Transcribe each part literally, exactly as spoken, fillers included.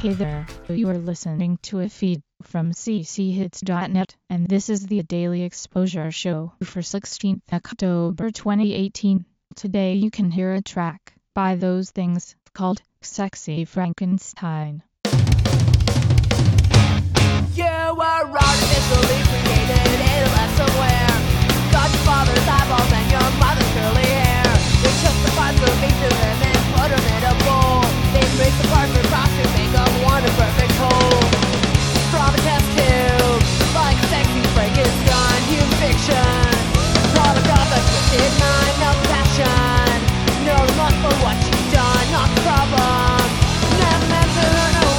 Hey there, you are listening to a feed from c c hits dot net, and this is the Daily Exposure Show for sixteenth October twenty eighteen. Today you can hear a track by Those Things called Sexy Frankenstein. You were artificially created in a lab somewhere. Got your father's eyeballs and your mother's curly hair. They took the parts of each of them and put them in a bowl. They break the parts across your makeup, one a perfect whole. From a test tube, like sexy Frankenstein, human fiction. Product of a twisted mind, no passion. No remorse for what you've done, not the problem. Never meant to hurt no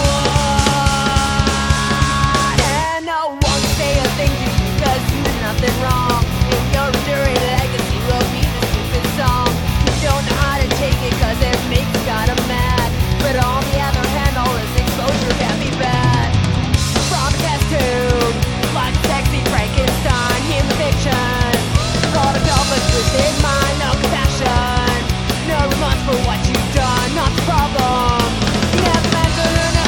one. And no one can say a thing to you, cause you did nothing wrong. And your enduring legacy will be the stupid song. You don't know how to take it cause it makes you kinda mad. But on the other hand, all this exposure can be bad. From a test tube, like sexy Frankenstein, human fiction. Product of a twisted mind, no compassion. No remorse for what you've done, not the problem. You never meant to hurt no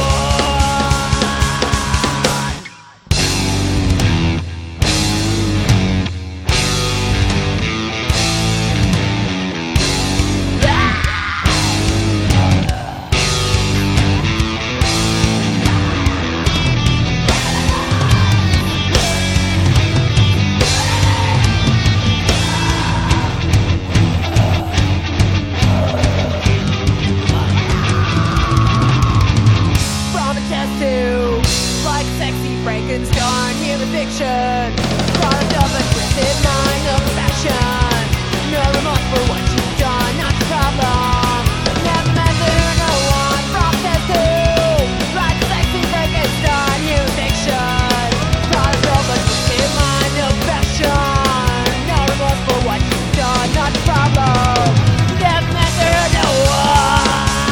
like sexy Frankenstein, human fiction. Product of a twisted mind, no compassion. No remorse for what you've done, not the problem. Never meant to hurt no one. From test tube, like sexy Frankenstein, human fiction. Product of a twisted mind, no compassion. No remorse for what you've done, not the problem. Never meant to hurt no one.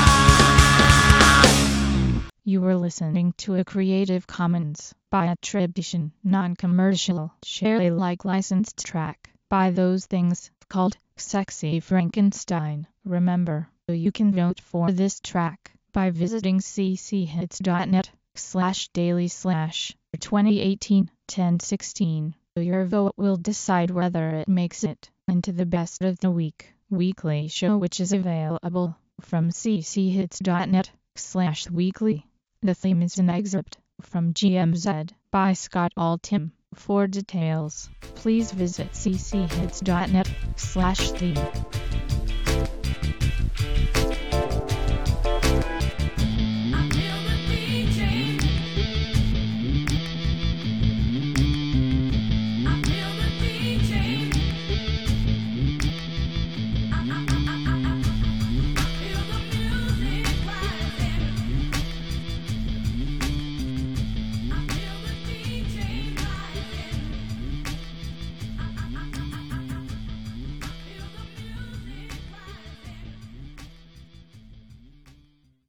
You were listening to a Creative Commons by Attribution, Non-Commercial, Share Alike licensed track by Those Things called Sexy Frankenstein. Remember, you can vote for this track by visiting c c hits dot net slash daily slash twenty eighteen ten sixteen. Your vote will decide whether it makes it into the Best of the Week weekly show, which is available from c c hits dot net slash weekly. The theme is an excerpt from G M Z by Scott Altham. For details, please visit c c hits dot net slash theme.